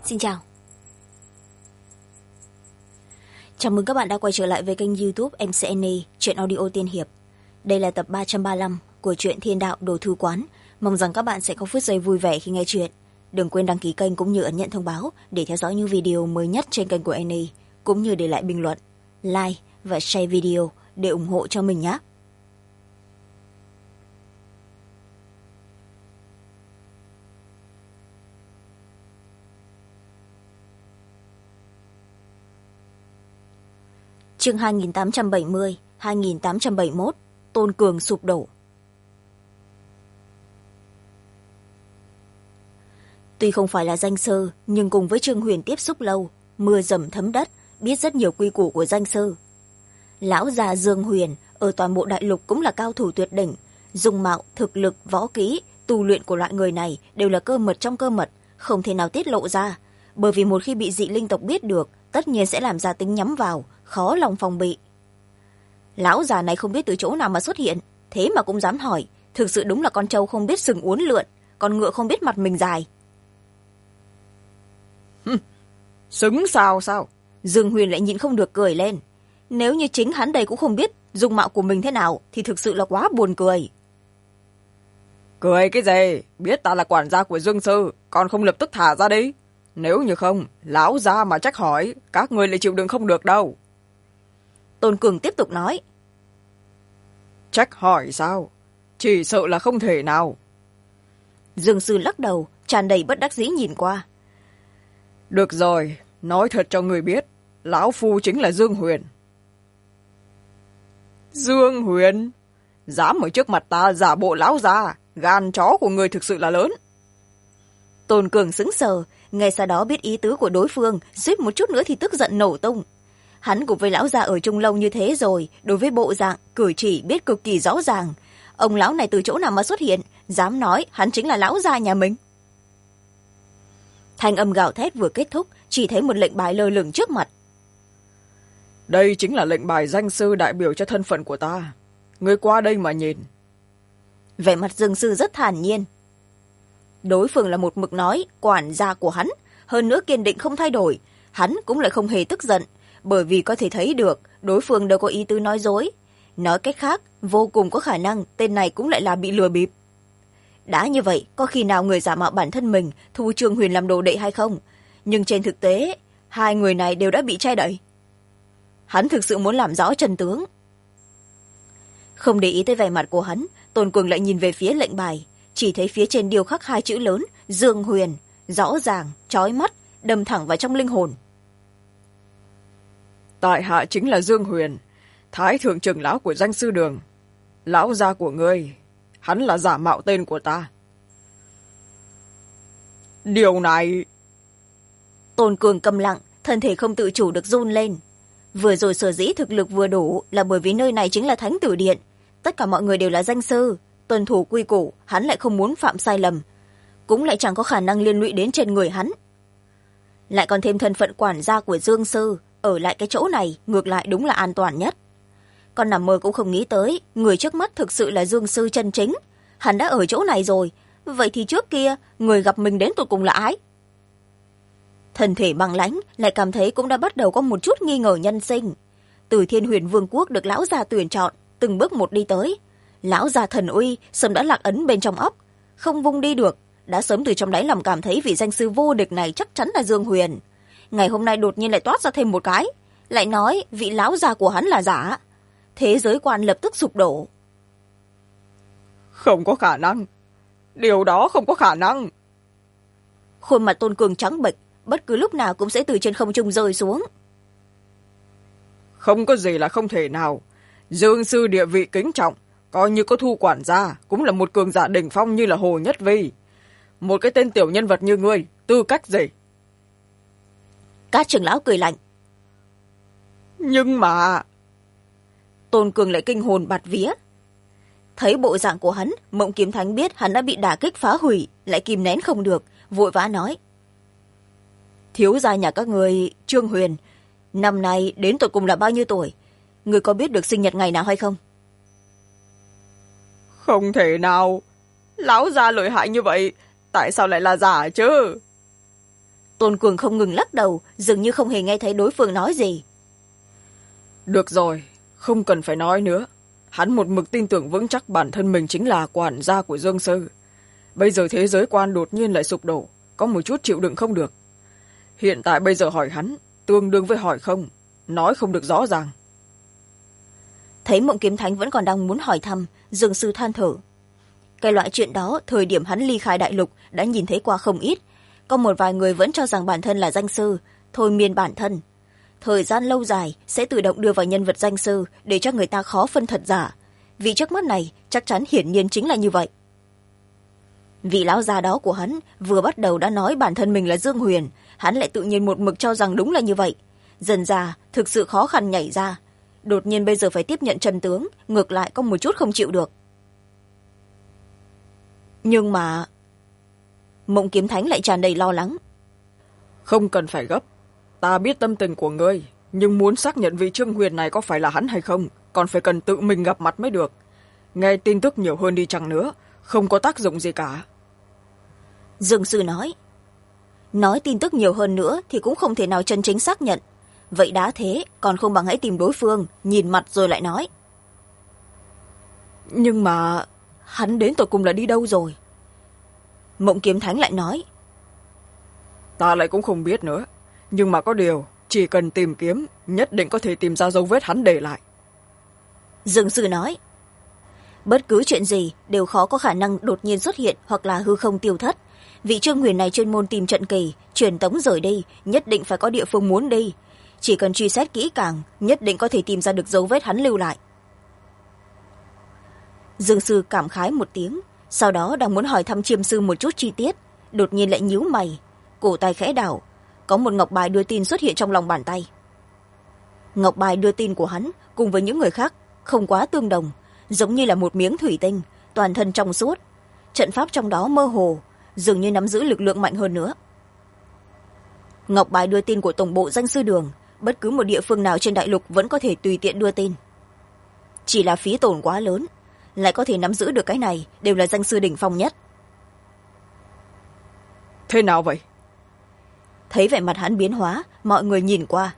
Xin chào. Chào mừng các bạn đã quay trở lại với kênh YouTube MCN Truyện Audio Tiên Hiệp. Đây là tập 335 của truyện Thiên Đạo Đồ Thư Quán. Mong rằng các bạn sẽ có phút giây vui vẻ khi nghe chuyện. Đừng quên đăng ký kênh cũng như ấn nhận thông báo để theo dõi những video mới nhất trên kênh của Annie, cũng như để lại bình luận, like và share video để ủng hộ cho mình nhé. Chương 2870, 2871, Tôn Cường sụp đổ. Tuy không phải là danh sư, nhưng cùng với Trương Huyền tiếp xúc lâu, mưa dầm thấm đất, biết rất nhiều quy củ của danh sư. Lão già Dương Huyền ở toàn bộ đại lục cũng là cao thủ tuyệt đỉnh, dung mạo, thực lực, võ kỹ, tu luyện của loại người này đều là cơ mật trong cơ mật, không thể nào tiết lộ ra, bởi vì một khi bị dị linh tộc biết được, tất nhiên sẽ làm ra tính nhắm vào, khó lòng phòng bị. Lão già này không biết từ chỗ nào mà xuất hiện, thế mà cũng dám hỏi, thực sự đúng là con trâu không biết sừng uốn lượn, con ngựa không biết mặt mình dài. Xứng sao? Dương Huyền lại nhịn không được cười lên. Nếu như chính hắn đây cũng không biết dung mạo của mình thế nào thì thực sự là quá buồn cười. Cười cái gì? Biết ta là quản gia của Dương sư, còn không lập tức thả ra đi. Nếu như không, lão gia mà trách hỏi, các người lại chịu đựng không được đâu. Tôn Cường tiếp tục nói. Trách hỏi sao? Chỉ sợ là không thể nào. Dương sư lắc đầu, tràn đầy bất đắc dĩ nhìn qua. Được rồi, nói thật cho người biết, lão phu chính là Dương Huyền. Dương Huyền? Dám ở trước mặt ta giả bộ lão già, gan chó của người thực sự là lớn. Tôn Cường sững sờ, ngay sau đó biết ý tứ của đối phương, suýt một chút nữa thì tức giận nổ tung. Hắn cùng với lão già ở chung lâu như thế rồi, đối với bộ dạng, cử chỉ biết cực kỳ rõ ràng. Ông lão này từ chỗ nào mà xuất hiện, dám nói hắn chính là lão già nhà mình. Thanh âm gào thét vừa kết thúc, chỉ thấy một lệnh bài lơ lửng trước mặt. Đây chính là lệnh bài danh sư đại biểu cho thân phận của ta. Người qua đây mà nhìn. Vẻ mặt Dương sư rất thản nhiên. Đối phương là một mực nói quản gia của hắn, hơn nữa kiên định không thay đổi. Hắn cũng lại không hề tức giận, bởi vì có thể thấy được đối phương đâu có ý tứ nói dối. Nói cách khác, vô cùng có khả năng tên này cũng lại là bị lừa bịp. Đã như vậy, có khi nào người giả mạo bản thân mình thu Trương Huyền làm đồ đệ hay không? Nhưng trên thực tế, hai người này đều đã bị che đậy. Hắn thực sự muốn làm rõ chân tướng. Không để ý tới vẻ mặt của hắn, Tôn Cường lại nhìn về phía lệnh bài, chỉ thấy phía trên điêu khắc hai chữ lớn Dương Huyền, rõ ràng, chói mắt, đâm thẳng vào trong linh hồn. Tại hạ chính là Dương Huyền, thái thượng trưởng lão của danh sư đường. Lão gia của ngươi, hắn là giả mạo tên của ta. Điều này... Tôn Cường câm lặng, thân thể không tự chủ được run lên. Vừa rồi sở dĩ thực lực vừa đủ là bởi vì nơi này chính là Thánh Tử Điện. Tất cả mọi người đều là danh sư, tuân thủ quy củ, hắn lại không muốn phạm sai lầm. Cũng lại chẳng có khả năng liên lụy đến trên người hắn. Lại còn thêm thân phận quản gia của Dương sư, ở lại cái chỗ này ngược lại đúng là an toàn nhất. Con nằm mơ cũng không nghĩ tới, người trước mắt thực sự là Dương sư chân chính. Hắn đã ở chỗ này rồi, vậy thì trước kia người gặp mình đến tụt cùng là ai? Thân thể băng lãnh lại cảm thấy cũng đã bắt đầu có một chút nghi ngờ nhân sinh. Từ Thiên Huyền Vương quốc được lão già tuyển chọn, từng bước một đi tới. Lão già thần uy sớm đã lạc ấn bên trong óc, không vung đi được, đã sớm từ trong đáy lòng cảm thấy vị danh sư vô địch này chắc chắn là Dương Huyền. Ngày hôm nay đột nhiên lại toát ra thêm một cái, lại nói vị lão già của hắn là giả. Thế giới quan lập tức sụp đổ. Không có khả năng. Điều đó không có khả năng. Khuôn mặt Tôn Cường trắng bệch, bất cứ lúc nào cũng sẽ từ trên không trung rơi xuống. Không có gì là không thể nào. Dương sư địa vị kính trọng, coi như có thu quản gia, cũng là một cường giả đỉnh phong như là Hồ Nhất Vi. Một cái tên tiểu nhân vật như ngươi, tư cách gì? Các trưởng lão cười lạnh. Nhưng mà... Tôn Cường lại kinh hồn bạt vía. Thấy bộ dạng của hắn, Mộng Kiếm Thánh biết hắn đã bị đả kích phá hủy, lại kìm nén không được, vội vã nói. Thiếu gia nhà các người, Trương Huyền, năm nay đến tột cùng là bao nhiêu tuổi? Người có biết được sinh nhật ngày nào hay không? Không thể nào. Lão già lợi hại như vậy, tại sao lại là giả chứ? Tôn Cường không ngừng lắc đầu, dường như không hề nghe thấy đối phương nói gì. Được rồi, không cần phải nói nữa. Hắn một mực tin tưởng vững chắc bản thân mình chính là quản gia của Dương Sư. Bây giờ thế giới quan đột nhiên lại sụp đổ, có một chút chịu đựng không được. Hiện tại bây giờ hỏi hắn, tương đương với hỏi không, nói không được rõ ràng. Thấy Mộng Kiếm Thánh vẫn còn đang muốn hỏi thăm, Dương Sư than thở. Cái loại chuyện đó, thời điểm hắn ly khai đại lục đã nhìn thấy qua không ít. Có một vài người vẫn cho rằng bản thân là danh sư, thôi miên bản thân. Thời gian lâu dài sẽ tự động đưa vào nhân vật danh sư để cho người ta khó phân thật giả. Vì trước mắt này chắc chắn hiển nhiên chính là như vậy. Vị lão già đó của hắn vừa bắt đầu đã nói bản thân mình là Dương Huyền, hắn lại tự nhiên một mực cho rằng đúng là như vậy. Dần ra thực sự khó khăn nhảy ra. Đột nhiên bây giờ phải tiếp nhận chân tướng, ngược lại có một chút không chịu được. Nhưng mà Mộng Kiếm Thánh lại tràn đầy lo lắng. Không cần phải gấp, ta biết tâm tình của ngươi, nhưng muốn xác nhận vị Trương Huyền này có phải là hắn hay không, còn phải cần tự mình gặp mặt mới được. Nghe tin tức nhiều hơn đi chăng nữa, không có tác dụng gì cả. Dương Sư nói tin tức nhiều hơn nữa thì cũng không thể nào chân chính xác nhận. Vậy đã thế, còn không bằng hãy tìm đối phương, nhìn mặt rồi lại nói. Nhưng mà hắn đến tột cùng là đi đâu rồi? Mộng Kiếm Thánh lại nói. Ta lại cũng không biết nữa, nhưng mà có điều, chỉ cần tìm kiếm, nhất định có thể tìm ra dấu vết hắn để lại. Dương Sư nói. Bất cứ chuyện gì đều khó có khả năng đột nhiên xuất hiện hoặc là hư không tiêu thất. Vị Trương Huyền này chuyên môn tìm trận kỳ, truyền tống rời đi, nhất định phải có địa phương muốn đi. Chỉ cần truy xét kỹ càng, nhất định có thể tìm ra được dấu vết hắn lưu lại. Dương Sư cảm khái một tiếng, sau đó đang muốn hỏi thăm Chiêm Sư một chút chi tiết, đột nhiên lại nhíu mày, cổ tay khẽ đảo, có một ngọc bài đưa tin xuất hiện trong lòng bàn tay. Ngọc bài đưa tin của hắn cùng với những người khác không quá tương đồng, giống như là một miếng thủy tinh, toàn thân trong suốt, trận pháp trong đó mơ hồ, dường như nắm giữ lực lượng mạnh hơn nữa. Ngọc bài đưa tin của tổng bộ danh sư đường, bất cứ một địa phương nào trên đại lục vẫn có thể tùy tiện đưa tin. Chỉ là phí tổn quá lớn, lại có thể nắm giữ được cái này đều là danh sư đỉnh phong nhất. Thế nào vậy? Thấy vẻ mặt hắn biến hóa, mọi người nhìn qua.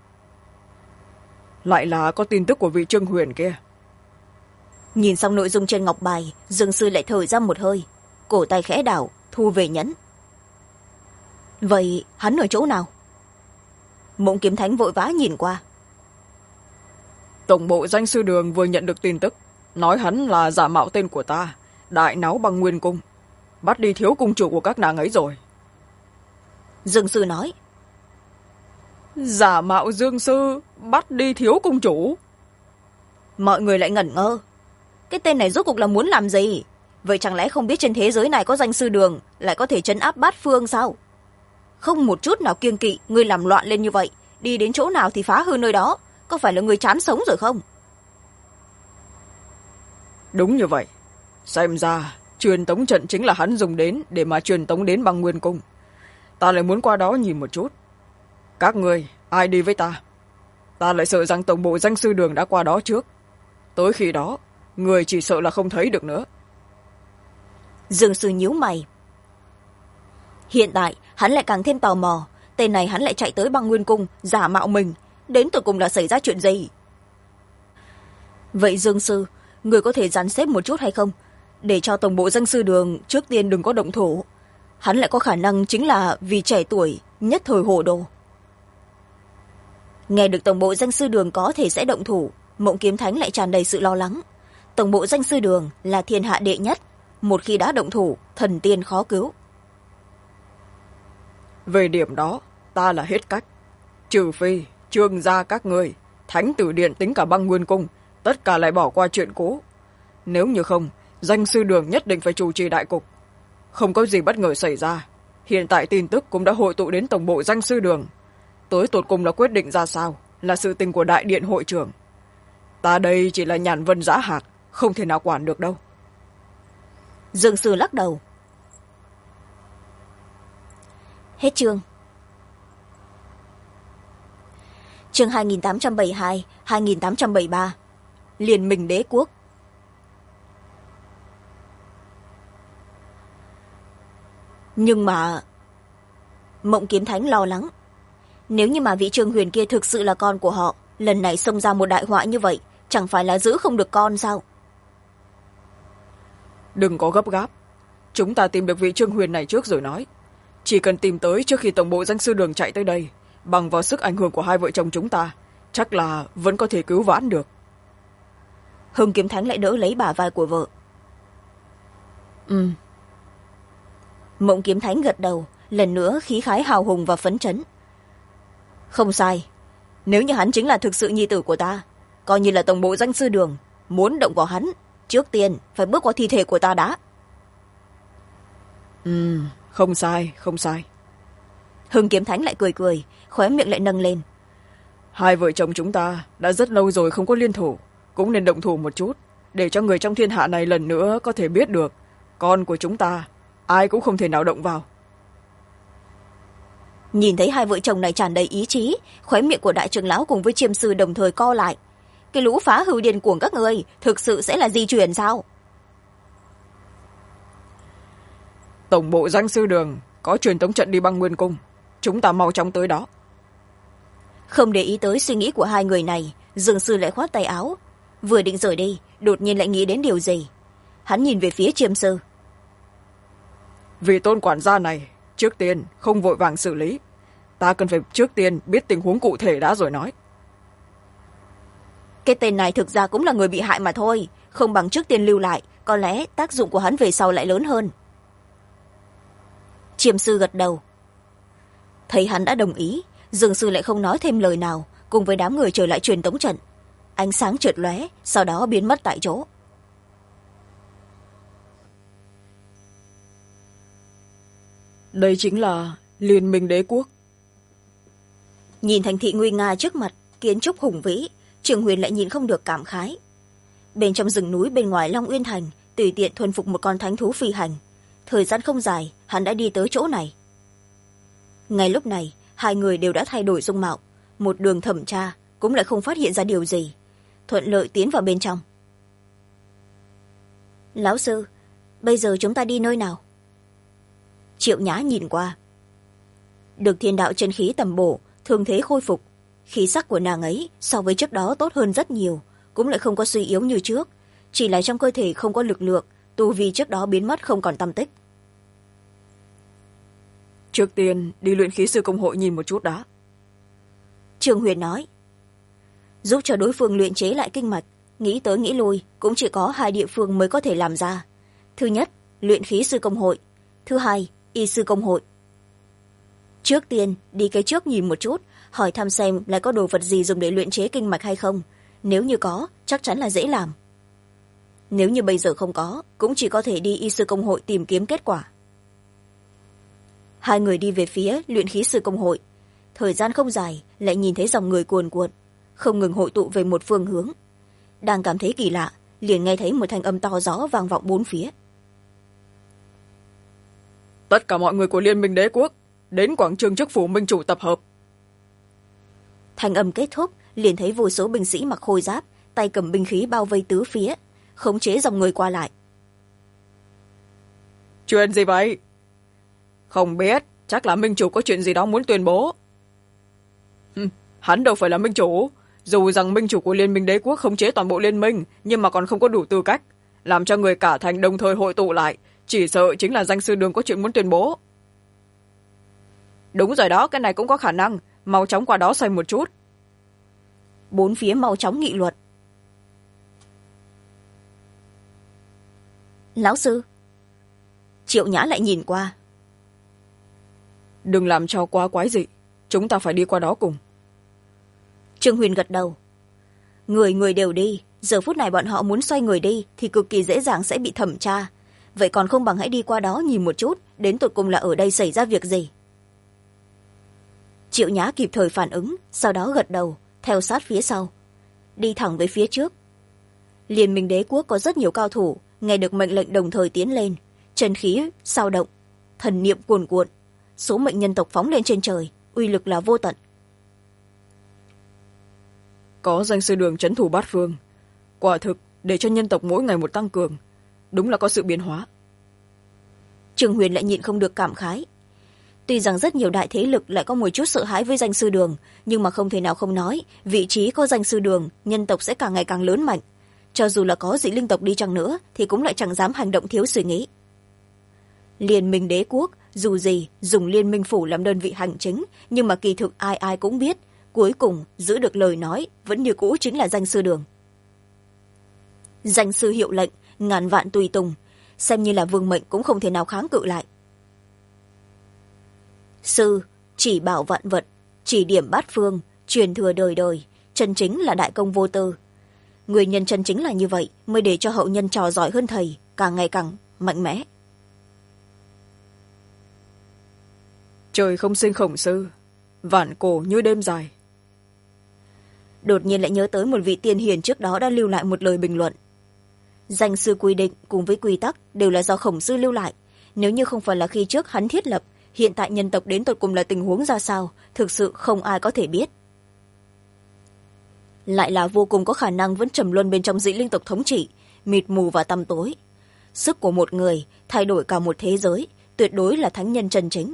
Lại là có tin tức của vị Trương Huyền kia. Nhìn xong nội dung trên ngọc bài, Dương Sư lại thở ra một hơi, cổ tay khẽ đảo, thu về nhẫn. Vậy hắn ở chỗ nào? Mộng Kiếm Thánh vội vã nhìn qua. Tổng bộ danh sư đường vừa nhận được tin tức, nói hắn là giả mạo tên của ta, đại náo Băng Nguyên Cung, bắt đi thiếu cung chủ của các nàng ấy rồi. Dương Sư nói. Giả mạo Dương Sư, bắt đi thiếu cung chủ? Mọi người lại ngẩn ngơ. Cái tên này rốt cuộc là muốn làm gì? Vậy chẳng lẽ không biết trên thế giới này có danh sư đường lại có thể trấn áp bát phương sao? Không một chút nào kiêng kỵ, người làm loạn lên như vậy, đi đến chỗ nào thì phá hư nơi đó, có phải là người chán sống rồi không? Đúng như vậy, xem ra truyền tống trận chính là hắn dùng đến để mà truyền tống đến Băng Nguyên Cung. Ta lại muốn qua đó nhìn một chút. Các người ai đi với ta? Ta lại sợ rằng tổng bộ danh sư đường đã qua đó trước, tới khi đó người chỉ sợ là không thấy được nữa. Dương Sư nhíu mày. Hiện tại hắn lại càng thêm tò mò, tên này hắn lại chạy tới Băng Nguyên Cung giả mạo mình, đến tụi cùng là xảy ra chuyện gì? Vậy Dương Sư, người có thể dàn xếp một chút hay không, để cho tổng bộ danh sư đường trước tiên đừng có động thủ. Hắn lại có khả năng chính là vì trẻ tuổi nhất thời hồ đồ. Nghe được tổng bộ danh sư đường có thể sẽ động thủ, Mộng Kiếm Thánh lại tràn đầy sự lo lắng. Tổng bộ danh sư đường là thiên hạ đệ nhất, một khi đã động thủ, thần tiên khó cứu. Về điểm đó, ta là hết cách. Trừ phi Trương gia các người, Thánh Tử Điện tính cả Băng Nguyên Cung, tất cả lại bỏ qua chuyện cũ. Nếu như không, danh sư đường nhất định phải chủ trì đại cục. Không có gì bất ngờ xảy ra, hiện tại tin tức cũng đã hội tụ đến tổng bộ danh sư đường. Tới tột cùng là quyết định ra sao, là sự tình của đại điện hội trưởng. Ta đây chỉ là nhàn vân giã hạc, không thể nào quản được đâu. Dương Sư lắc đầu. Hết chương. Chương 2872, 2873. Liên minh đế quốc. Nhưng mà Mộng Kiếm Thánh lo lắng. Nếu như mà vị Trương Huyền kia thực sự là con của họ, lần này xông ra một đại họa như vậy, chẳng phải là giữ không được con sao? Đừng có gấp gáp, chúng ta tìm được vị Trương Huyền này trước rồi nói. Chỉ cần tìm tới trước khi tổng bộ danh sư đường chạy tới đây, bằng vào sức ảnh hưởng của hai vợ chồng chúng ta, chắc là vẫn có thể cứu vãn được. Hưng Kiếm Thánh lại đỡ lấy bả vai của vợ. Mộng Kiếm Thánh gật đầu, lần nữa khí khái hào hùng và phấn chấn. Không sai, nếu như hắn chính là thực sự nhi tử của ta, coi như là tổng bộ danh sư đường, muốn động vào hắn, trước tiên phải bước qua thi thể của ta đã. Không sai, không sai. Hưng Kiếm Thánh lại cười cười, khóe miệng lại nâng lên. Hai vợ chồng chúng ta đã rất lâu rồi không có liên thủ, cũng nên động thủ một chút, để cho người trong thiên hạ này lần nữa có thể biết được con của chúng ta ai cũng không thể nào động vào. Nhìn thấy hai vợ chồng này tràn đầy ý chí, khóe miệng của đại trưởng lão cùng với chiêm sư đồng thời co lại. Cái lũ phá hư điên cuồng các người thực sự sẽ là di chuyển sao? Tổng bộ danh sư đường có truyền tống trận đi băng nguyên cung, chúng ta mau chóng tới đó. Không để ý tới suy nghĩ của hai người này, Dương sư lại khoát tay áo. Vừa định rời đi, đột nhiên lại nghĩ đến điều gì. Hắn nhìn về phía chiêm sư. Vì tôn quản gia này, trước tiên không vội vàng xử lý, ta cần phải trước tiên biết tình huống cụ thể đã rồi nói. Cái tên này thực ra cũng là người bị hại mà thôi, không bằng trước tiên lưu lại, có lẽ tác dụng của hắn về sau lại lớn hơn. Chiêm sư gật đầu. Thấy hắn đã đồng ý, Dương sư lại không nói thêm lời nào, cùng với đám người trở lại truyền tống trận. Ánh sáng chợt lóe, sau đó biến mất tại chỗ. Đây chính là Liên minh đế quốc. Nhìn thành thị nguy nga trước mặt, kiến trúc hùng vĩ, Trường Huyền lại nhìn không được cảm khái. Bên trong rừng núi bên ngoài Long Uyên Thành, tùy tiện thuần phục một con thánh thú phi hành. Thời gian không dài, hắn đã đi tới chỗ này. Ngay lúc này, hai người đều đã thay đổi dung mạo, một đường thẩm tra cũng lại không phát hiện ra điều gì, thuận lợi tiến vào bên trong. Lão sư, bây giờ chúng ta đi nơi nào? Triệu Nhã nhìn qua. Được thiên đạo chân khí tầm bổ, thương thế khôi phục, khí sắc của nàng ấy so với trước đó tốt hơn rất nhiều, cũng lại không có suy yếu như trước, chỉ là trong cơ thể không có lực lượng, tu vi trước đó biến mất không còn tăm tích. Trước tiên đi luyện khí sư công hội nhìn một chút đã. Trương Huyền nói. Giúp cho đối phương luyện chế lại kinh mạch, nghĩ tới nghĩ lui cũng chỉ có hai địa phương mới có thể làm ra. Thứ nhất, luyện khí sư công hội. Thứ hai, y sư công hội. Trước tiên đi cái trước nhìn một chút, hỏi thăm xem lại có đồ vật gì dùng để luyện chế kinh mạch hay không. Nếu như có, chắc chắn là dễ làm. Nếu như bây giờ không có, cũng chỉ có thể đi y sư công hội tìm kiếm kết quả. Hai người đi về phía luyện khí sư công hội. Thời gian không dài, lại nhìn thấy dòng người cuồn cuộn, không ngừng hội tụ về một phương hướng. Đang cảm thấy kỳ lạ, liền nghe thấy một thanh âm to rõ vang vọng bốn phía. Tất cả mọi người của Liên minh đế quốc đến quảng trường trước phủ minh chủ tập hợp. Thanh âm kết thúc, liền thấy vô số binh sĩ mặc khôi giáp, tay cầm binh khí bao vây tứ phía, khống chế dòng người qua lại. Chuyện gì vậy? Không biết, chắc là minh chủ có chuyện gì đó muốn tuyên bố. Hắn đâu phải là minh chủ, dù rằng minh chủ của Liên minh đế quốc khống chế toàn bộ liên minh, nhưng mà còn không có đủ tư cách làm cho người cả thành đồng thời hội tụ lại, chỉ sợ chính là danh sư đường có chuyện muốn tuyên bố. Đúng rồi đó, cái này cũng có khả năng, mau chóng qua đó xem một chút. Bốn phía mau chóng nghị luận. Lão sư. Triệu Nhã lại nhìn qua. Đừng làm cho quá quái dị, chúng ta phải đi qua đó cùng. Trương Huyền gật đầu. Người đều đi, giờ phút này bọn họ muốn xoay người đi thì cực kỳ dễ dàng sẽ bị thẩm tra. Vậy còn không bằng hãy đi qua đó nhìn một chút, đến tột cùng là ở đây xảy ra việc gì. Triệu Nhã kịp thời phản ứng, sau đó gật đầu, theo sát phía sau. Đi thẳng về phía trước. Liên minh đế quốc có rất nhiều cao thủ, nghe được mệnh lệnh đồng thời tiến lên. Chân khí sao động, thần niệm cuồn cuộn, số mệnh nhân tộc phóng lên trên trời, uy lực là vô tận. Có danh sư đường trấn thủ bát phương, quả thực để cho nhân tộc mỗi ngày một tăng cường, đúng là có sự biến hóa. Trường Huyền lại nhịn không được cảm khái. tuy rằng rất nhiều đại thế lực lại có một chút sợ hãi với danh sư đường, nhưng mà không thể nào không nói vị trí có danh sư đường nhân tộc sẽ càng ngày càng lớn mạnh. Cho dù là có dị linh tộc đi chăng nữa thì cũng lại chẳng dám hành động thiếu suy nghĩ. Liên minh đế quốc dù gì dùng liên minh phủ làm đơn vị hành chính, nhưng mà kỳ thực ai ai cũng biết cuối cùng giữ được lời nói vẫn như cũ chính là danh sư đường. Danh sư hiệu lệnh, ngàn vạn tùy tùng, xem như là vương mệnh cũng không thể nào kháng cự lại. Sư chỉ bảo vạn vật, chỉ điểm bát phương, truyền thừa đời đời, chân chính là đại công vô tư. Nguyên nhân chân chính là như vậy mới để cho hậu nhân trò giỏi hơn thầy, càng ngày càng mạnh mẽ. Trời không sinh khổng sư, vạn cổ như đêm dài. Đột nhiên lại nhớ tới một vị tiên hiền trước đó đã lưu lại một lời bình luận. Danh sư quy định cùng với quy tắc đều là do khổng sư lưu lại. Nếu như không phải là khi trước hắn thiết lập, hiện tại nhân tộc đến tột cùng là tình huống ra sao, thực sự không ai có thể biết. Lại là vô cùng có khả năng vẫn trầm luân bên trong dị linh tộc thống trị, mịt mù và tăm tối. Sức của một người thay đổi cả một thế giới, tuyệt đối là thánh nhân chân chính.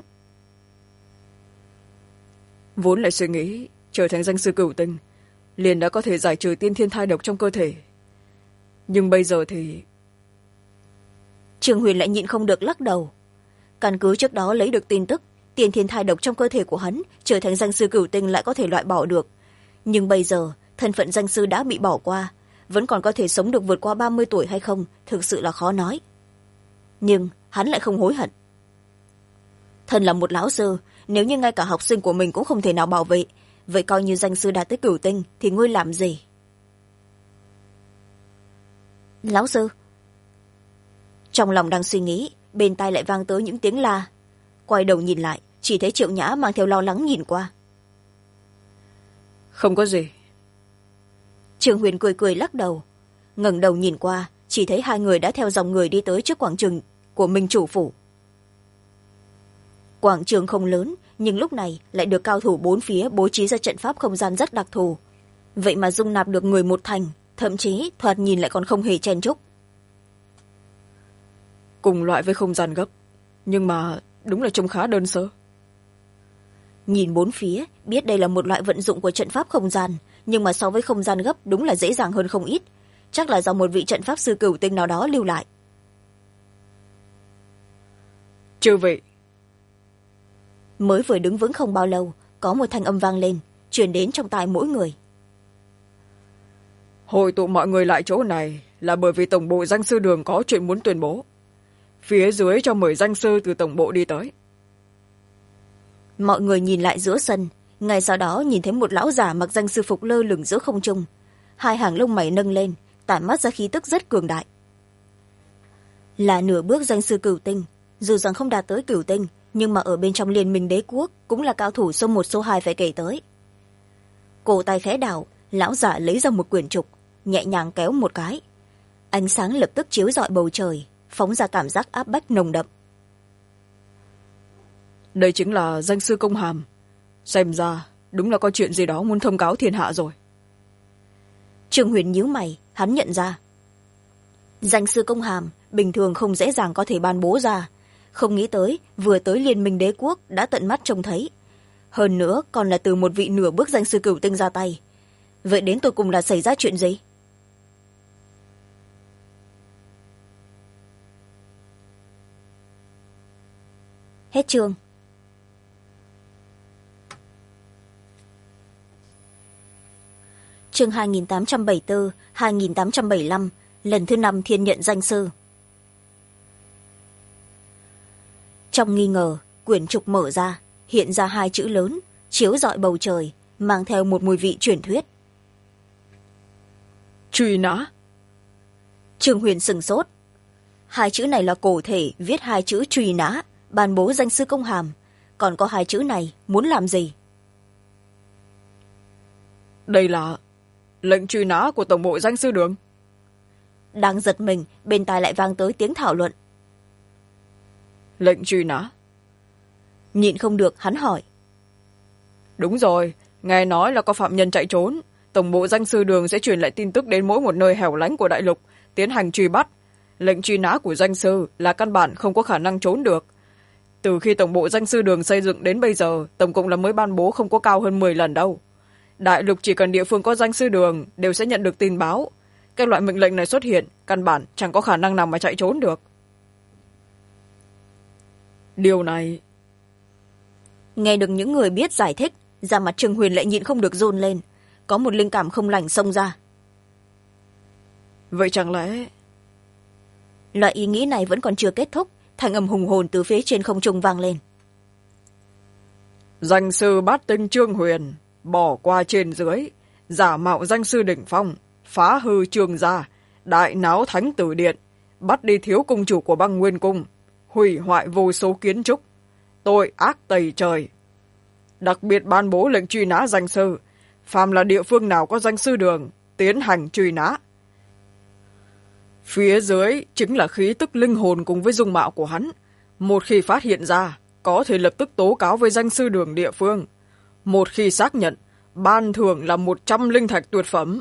Vốn lại suy nghĩ trở thành danh sư cửu tinh liền đã có thể giải trừ tiên thiên thai độc trong cơ thể, nhưng bây giờ thì... Trương Huyền lại nhịn không được lắc đầu. Căn cứ trước đó lấy được tin tức tiên thiên thai độc trong cơ thể của hắn trở thành danh sư cửu tinh lại có thể loại bỏ được, nhưng bây giờ thân phận danh sư đã bị bỏ qua, vẫn còn có thể sống được vượt qua 30 tuổi hay không thực sự là khó nói. Nhưng hắn lại không hối hận. Thân là một lão sư, nếu như ngay cả học sinh của mình cũng không thể nào bảo vệ, vậy coi như danh sư đạt tới cửu tinh thì ngươi làm gì? Lão sư. Trong lòng đang suy nghĩ, bên tai lại vang tới những tiếng la. Quay đầu nhìn lại, chỉ thấy Triệu Nhã mang theo lo lắng nhìn qua. Không có gì. Trương Huyền cười cười lắc đầu, ngẩng đầu nhìn qua, chỉ thấy hai người đã theo dòng người đi tới trước quảng trường của Minh Chủ phủ. Quảng trường không lớn, nhưng lúc này lại được cao thủ bốn phía bố trí ra trận pháp không gian rất đặc thù, vậy mà dung nạp được người một thành, thậm chí thoạt nhìn lại còn không hề chen chúc. Cùng loại với không gian gấp, nhưng mà đúng là trông khá đơn sơ. Nhìn bốn phía biết đây là một loại vận dụng của trận pháp không gian, nhưng mà so với không gian gấp đúng là dễ dàng hơn không ít, chắc là do một vị trận pháp sư cửu tinh nào đó lưu lại. Chư vị. Mới vừa đứng vững không bao lâu, có một thanh âm vang lên, truyền đến trong tai mỗi người. Hội tụ mọi người lại chỗ này là bởi vì tổng bộ danh sư đường có chuyện muốn tuyên bố. Phía dưới cho mời danh sư từ tổng bộ đi tới. Mọi người nhìn lại giữa sân, ngay sau đó nhìn thấy một lão giả mặc danh sư phục lơ lửng giữa không trung, hai hàng lông mày nâng lên, tản mắt ra khí tức rất cường đại. Là nửa bước danh sư cửu tinh, dù rằng không đạt tới cửu tinh, nhưng mà ở bên trong liên minh đế quốc cũng là cao thủ số 1 số 2 phải kể tới. Cổ tay khẽ đảo, lão giả lấy ra một quyển trục, nhẹ nhàng kéo một cái, ánh sáng lập tức chiếu rọi bầu trời, phóng ra cảm giác áp bách nồng đậm. Đây chính là danh sư công hàm, xem ra đúng là có chuyện gì đó muốn thông cáo thiên hạ rồi. Trương Huyền nhíu mày, hắn nhận ra danh sư công hàm bình thường không dễ dàng có thể ban bố ra, không nghĩ tới vừa tới liên minh đế quốc đã tận mắt trông thấy, hơn nữa còn là từ một vị nửa bước danh sư cửu tinh ra tay. Vậy đến tột cùng là xảy ra chuyện gì? Hết chương. Chương 2874, 2875, lần thứ 5 thiên nhận danh sư. Trong nghi ngờ, quyển trục mở ra, hiện ra hai chữ lớn, chiếu rọi bầu trời, mang theo một mùi vị truyền thuyết. Truy nã. Trương Huyền sửng sốt. Hai chữ này là cổ thể viết hai chữ truy nã, ban bố danh sư công hàm, còn có hai chữ này muốn làm gì? Đây là lệnh truy nã của tổng bộ danh sư đường. Đang giật mình, bên tai lại vang tới tiếng thảo luận. Lệnh truy nã? Nhịn không được, hắn hỏi. Đúng rồi, nghe nói là có phạm nhân chạy trốn, tổng bộ danh sư đường sẽ truyền lại tin tức đến mỗi một nơi hẻo lánh của đại lục, tiến hành truy bắt. Lệnh truy nã của danh sư là căn bản không có khả năng trốn được. từ khi tổng bộ danh sư đường xây dựng đến bây giờ tổng cộng là mới ban bố không có cao hơn 10 lần đâu. Đại lục chỉ cần địa phương có danh sư đường đều sẽ nhận được tin báo. Cái loại mệnh lệnh này xuất hiện căn bản chẳng có khả năng nào mà chạy trốn được. Điều này... Nghe được những người biết giải thích, da mặt Trương Huyền lại nhịn không được run lên, có một linh cảm không lành xông ra. Vậy chẳng lẽ... Loại ý nghĩ này vẫn còn chưa kết thúc, thanh âm hùng hồn từ phía trên không trung vang lên. Danh sư bát tinh Trương Huyền bỏ qua trên dưới, giả mạo danh sư đỉnh phong, phá hư Trương gia, đại náo thánh tử điện, bắt đi thiếu cung chủ của băng nguyên cung, hủy hoại vô số kiến trúc, tội ác tày trời. Đặc biệt ban bố lệnh truy nã danh sư, phàm là địa phương nào có danh sư đường tiến hành truy nã. Phía dưới chính là khí tức linh hồn cùng với dung mạo của hắn, một khi phát hiện ra có thể lập tức tố cáo với danh sư đường địa phương. Một khi xác nhận, ban thưởng là 100 linh thạch tuyệt phẩm.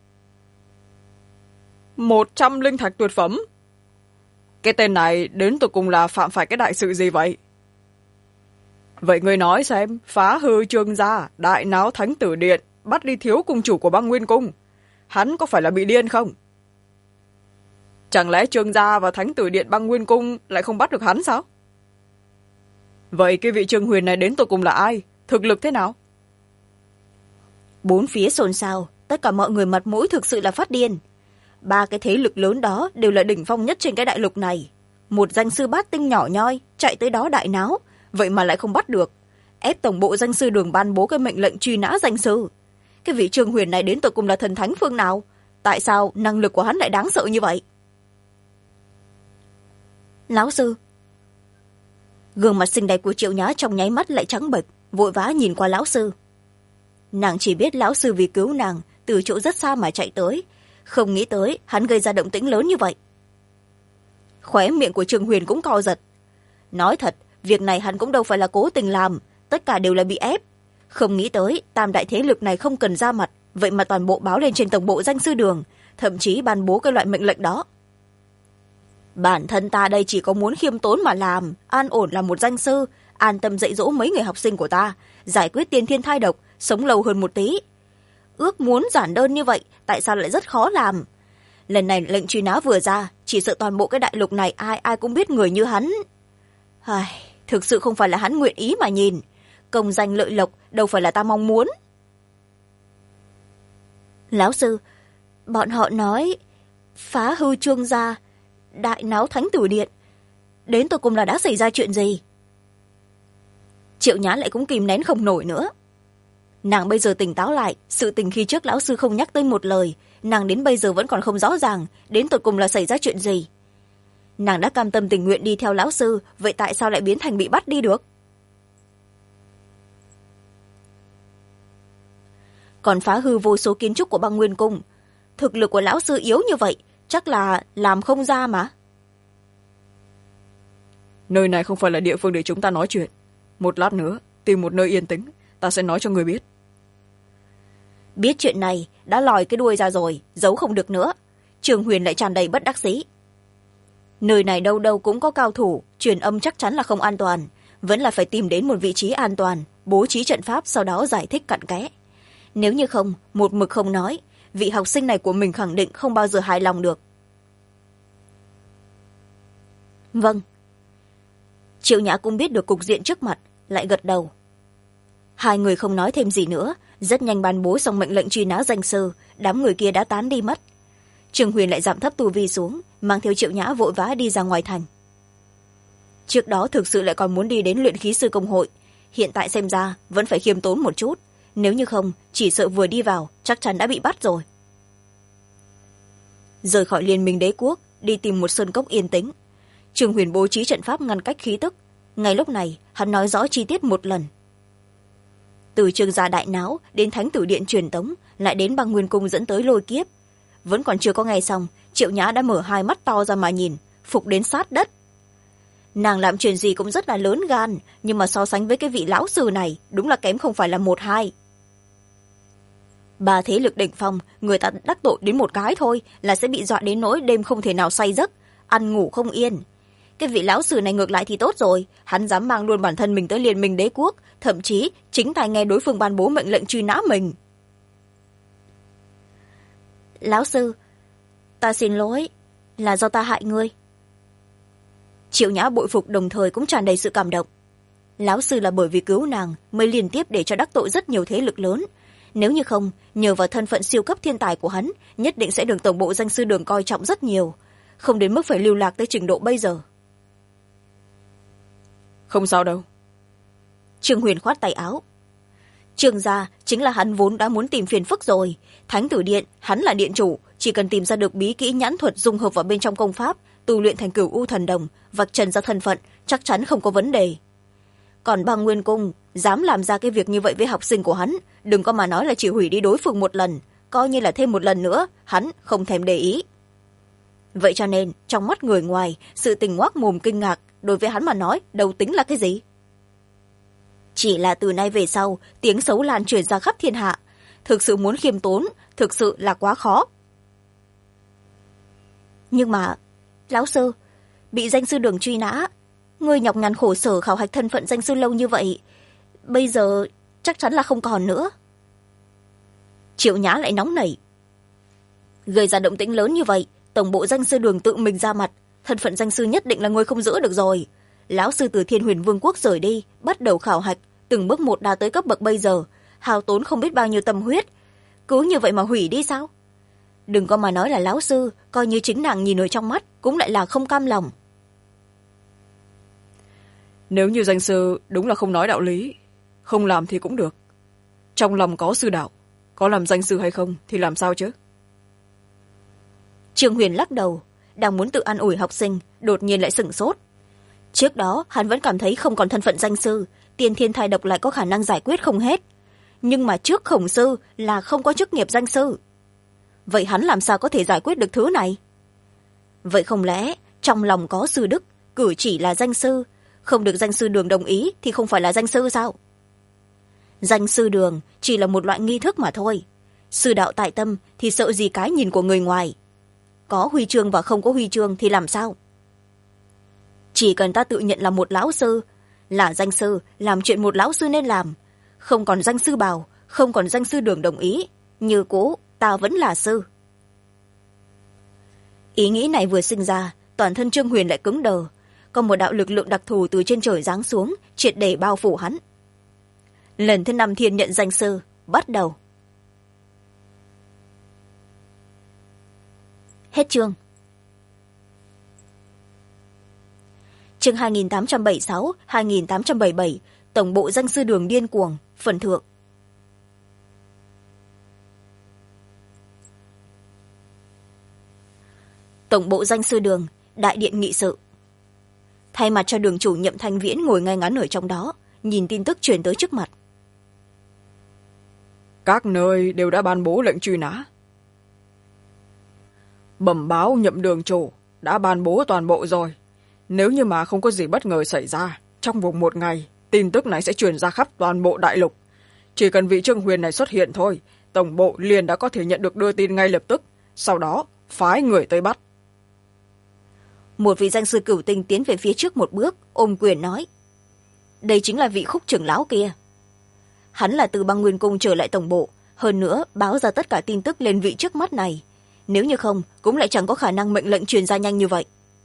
100 linh thạch tuyệt phẩm? Cái tên này đến tụi cùng là phạm phải cái đại sự gì vậy? Vậy người nói xem, phá hư Trương gia, đại náo thánh tử điện, bắt đi thiếu cung chủ của băng nguyên cung. Hắn có phải là bị điên không? Chẳng lẽ Trương gia và thánh tử điện băng nguyên cung lại không bắt được hắn sao? Vậy cái vị Trương Huyền này đến tụi cùng là ai? Thực lực thế nào? Bốn phía xôn xao, tất cả mọi người mặt mũi thực sự là phát điên. Ba cái thế lực lớn đó đều là đỉnh phong nhất trên cái đại lục này. Một danh sư bát tinh nhỏ nhoi chạy tới đó đại náo, vậy mà lại không bắt được. Ép tổng bộ danh sư đường ban bố cái mệnh lệnh truy nã danh sư. Cái vị Trương Huyền này đến tụi cùng là thần thánh phương nào? Tại sao năng lực của hắn lại đáng sợ như vậy? Lão sư. Gương mặt xinh đẹp của Triệu Nhã trong nháy mắt lại trắng bệch, vội vã nhìn qua lão sư. Nàng chỉ biết lão sư vì cứu nàng từ chỗ rất xa mà chạy tới, không nghĩ tới hắn gây ra động tĩnh lớn như vậy. Khóe miệng của Trương Huyền cũng co giật. Nói thật, việc này hắn cũng đâu phải là cố tình làm, tất cả đều là bị ép. Không nghĩ tới tam đại thế lực này không cần ra mặt, vậy mà toàn bộ báo lên trên tổng bộ danh sư đường, thậm chí ban bố cái loại mệnh lệnh đó. Bản thân ta đây chỉ có muốn khiêm tốn mà làm, an ổn là một danh sư, an tâm dạy dỗ mấy người học sinh của ta, giải quyết tiền thiên thai độc, sống lâu hơn một tí. Ước muốn giản đơn như vậy, tại sao lại rất khó làm? Lần này lệnh truy nã vừa ra, chỉ sợ toàn bộ cái đại lục này ai ai cũng biết người như hắn. Thực sự không phải là hắn nguyện ý mà nhìn. Công danh lợi lộc đâu phải là ta mong muốn. Lão sư, bọn họ nói phá hư Trương gia, đại náo thánh tử điện. Đến tụi cùng là đã xảy ra chuyện gì? Triệu Nhã lại cũng kìm nén không nổi nữa. Nàng bây giờ tỉnh táo lại, sự tình khi trước lão sư không nhắc tới một lời, nàng đến bây giờ vẫn còn không rõ ràng đến tụi cùng là xảy ra chuyện gì. Nàng đã cam tâm tình nguyện đi theo lão sư, vậy tại sao lại biến thành bị bắt đi được? Còn phá hư vô số kiến trúc của băng nguyên cung. Thực lực của lão sư yếu như vậy, chắc là làm không ra mà. Nơi này không phải là địa phương để chúng ta nói chuyện. Một lát nữa, tìm một nơi yên tĩnh, ta sẽ nói cho người biết. Biết chuyện này, đã lòi cái đuôi ra rồi, giấu không được nữa. Trường Huyền lại tràn đầy bất đắc dĩ. Nơi này đâu đâu cũng có cao thủ, truyền âm chắc chắn là không an toàn. Vẫn là phải tìm đến một vị trí an toàn, bố trí trận pháp, sau đó giải thích cặn kẽ. Nếu như không, một mực không nói, vị học sinh này của mình khẳng định không bao giờ hài lòng được. Vâng. Triệu Nhã cũng biết được cục diện trước mặt, lại gật đầu. Hai người không nói thêm gì nữa, rất nhanh ban bố xong mệnh lệnh truy nã danh sư, đám người kia đã tán đi mất. Trường Huyền lại giảm thấp tu vi xuống, mang theo Triệu Nhã vội vã đi ra ngoài thành. Trước đó thực sự lại còn muốn đi đến luyện khí sư công hội, hiện tại xem ra vẫn phải khiêm tốn một chút, nếu như không chỉ sợ vừa đi vào chắc chắn đã bị bắt rồi. Rời khỏi Liên Minh Đế quốc, đi tìm một sơn cốc yên tĩnh. Trường Huyền bố trí trận pháp ngăn cách khí tức, ngay lúc này hắn nói rõ chi tiết một lần. Từ Trương gia đại náo đến thánh tử điện truyền tống, lại đến băng nguyên cung dẫn tới lôi kiếp. Vẫn còn chưa có nghe xong, Triệu Nhã đã mở hai mắt to ra mà nhìn, phục đến sát đất. Nàng làm chuyện gì cũng rất là lớn gan, nhưng mà so sánh với cái vị lão sư này, đúng là kém không phải là một hai. Ba thế lực đỉnh phong, người ta đắc tội đến một cái thôi là sẽ bị dọa đến nỗi đêm không thể nào say giấc, ăn ngủ không yên. cái vị lão sư này ngược lại thì tốt rồi, hắn dám mang luôn bản thân mình tới Liên minh đế quốc, thậm chí chính tai nghe đối phương ban bố mệnh lệnh truy nã mình. Lão sư, ta xin lỗi, là do ta hại ngươi. Triệu Nhã bội phục đồng thời cũng tràn đầy sự cảm động. Lão sư là bởi vì cứu nàng mới liên tiếp để cho đắc tội rất nhiều thế lực lớn. Nếu như không, nhờ vào thân phận siêu cấp thiên tài của hắn, nhất định sẽ được tổng bộ danh sư đường coi trọng rất nhiều, không đến mức phải lưu lạc tới trình độ bây giờ. Không sao đâu. Trương Huyền khoát tay áo. Trương gia chính là hắn vốn đã muốn tìm phiền phức rồi. Thánh tử điện, hắn là điện chủ, chỉ cần tìm ra được bí kỹ nhãn thuật dung hợp vào bên trong công pháp, tu luyện thành Cửu U thần đồng, vạch trần ra thân phận, chắc chắn không có vấn đề. Còn Băng Nguyên cung dám làm ra cái việc như vậy với học sinh của hắn, đừng có mà nói là chỉ hủy đi đối phương một lần, coi như là thêm một lần nữa, hắn không thèm để ý. Vậy cho nên trong mắt người ngoài, sự tình ngoác mồm kinh ngạc đối với hắn mà nói đâu tính là cái gì. Chỉ là từ nay về sau, tiếng xấu lan truyền ra khắp thiên hạ, thực sự muốn khiêm tốn, thực sự là quá khó. Nhưng mà lão sư, bị danh sư đường truy nã, ngươi nhọc nhằn khổ sở khảo hạch thân phận danh sư lâu như vậy, bây giờ chắc chắn là không còn nữa. Triệu Nhã lại nóng nảy. Gây ra động tĩnh lớn như vậy, tổng bộ danh sư đường tự mình ra mặt, thân phận danh sư nhất định là ngươi không giữ được rồi. Lão sư từ Thiên Huyền Vương quốc rời đi, bắt đầu khảo hạch, từng bước một đã tới cấp bậc bây giờ, hao tốn không biết bao nhiêu tâm huyết, cứ như vậy mà hủy đi sao? Đừng có mà nói là lão sư, coi như chính nàng nhìn ở trong mắt cũng lại là không cam lòng. Nếu như danh sư đúng là không nói đạo lý, không làm thì cũng được. Trong lòng có sư đạo, có làm danh sư hay không thì làm sao chứ? Trương Huyền lắc đầu, đang muốn tự an ủi học sinh, đột nhiên lại sửng sốt. Trước đó hắn vẫn cảm thấy không còn thân phận danh sư, tiên thiên thai độc lại có khả năng giải quyết không hết. Nhưng mà trước khổng sư là không có chức nghiệp danh sư. Vậy hắn làm sao có thể giải quyết được thứ này? Vậy không lẽ trong lòng có sư đức, cử chỉ là danh sư, không được danh sư đường đồng ý thì không phải là danh sư sao? Danh sư đường chỉ là một loại nghi thức mà thôi. Sư đạo tại tâm thì sợ gì cái nhìn của người ngoài. Có huy chương và không có huy chương thì làm sao? Chỉ cần ta tự nhận là một lão sư, là danh sư, làm chuyện một lão sư nên làm, không còn danh sư bào, không còn danh sư đường đồng ý, như cũ ta vẫn là sư. Ý nghĩ này vừa sinh ra, toàn thân Trương Huyền lại cứng đờ, có một đạo lực lượng đặc thù từ trên trời giáng xuống, triệt để bao phủ hắn. Lần thứ 5 thiên nhận danh sư bắt đầu. Hết chương. Chương 2876, 2877, tổng bộ danh sư đường điên cuồng, phần thượng. Tổng bộ danh sư đường, đại điện nghị sự. Thay mặt cho đường chủ Nhậm Thanh Viễn ngồi ngay ngắn ở trong đó, nhìn tin tức truyền tới trước mặt. Các nơi đều đã ban bố lệnh truy nã. Bẩm báo Nhậm đường chủ đã ban bố toàn bộ rồi. Nếu như mà không có gì bất ngờ xảy ra, trong vòng 1 ngày, tin tức này sẽ truyền ra khắp toàn bộ đại lục. Chỉ cần vị Trương Huyền này xuất hiện thôi, tổng bộ liền đã có thể nhận được đưa tin ngay lập tức, sau đó phái người tới bắt. Một vị danh sư cửu tinh tiến về phía trước một bước, ôm quyền nói. Đây chính là vị Khúc trưởng lão kia. Hắn là từ Băng Nguyên cung trở lại tổng bộ, hơn nữa báo ra tất cả tin tức lên vị trước mắt này. Nếu như không, cũng lại chẳng có khả năng mệnh lệnh truyền ra nhanh như vậy.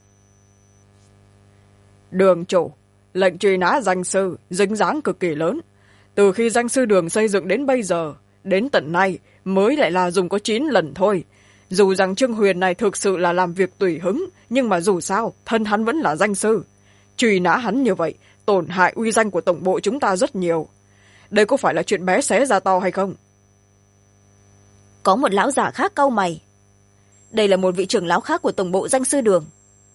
Đường chủ, lệnh truy nã danh sư dính dáng cực kỳ lớn. Từ khi danh sư đường xây dựng đến bây giờ, đến tận nay mới lại là dùng có 9 lần thôi. Dù rằng Trương Huyền này thực sự là làm việc tùy hứng, nhưng mà dù sao, thân hắn vẫn là danh sư. Truy nã hắn như vậy, tổn hại uy danh của tổng bộ chúng ta rất nhiều. Đây có phải là chuyện bé xé ra to hay không? Có một lão giả khác cau mày. Đây là một vị trưởng lão khác của tổng bộ danh sư đường.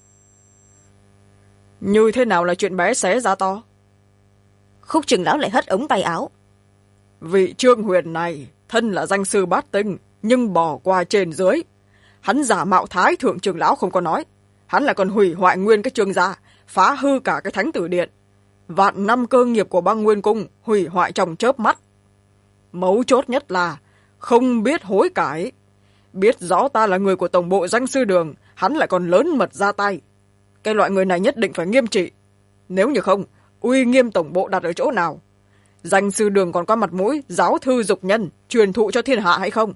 Như thế nào là chuyện bé xé ra to? Khúc trưởng lão lại hất ống tay áo. Vị Trương Huyền này, thân là danh sư bát tinh, nhưng bỏ qua trên dưới. Hắn giả mạo thái thượng trưởng lão không có nói. Hắn lại còn hủy hoại nguyên cái Trương gia, phá hư cả cái thánh tử điện. Vạn năm cơ nghiệp của Băng Nguyên cung hủy hoại trong chớp mắt. Mấu chốt nhất là không biết hối cải. Biết rõ ta là người của tổng bộ danh sư đường, hắn lại còn lớn mật ra tay. cái loại người này nhất định phải nghiêm trị. Nếu như không, uy nghiêm tổng bộ đặt ở chỗ nào? Danh sư Đường còn có mặt mũi giáo thư dục nhân, truyền thụ cho thiên hạ hay không?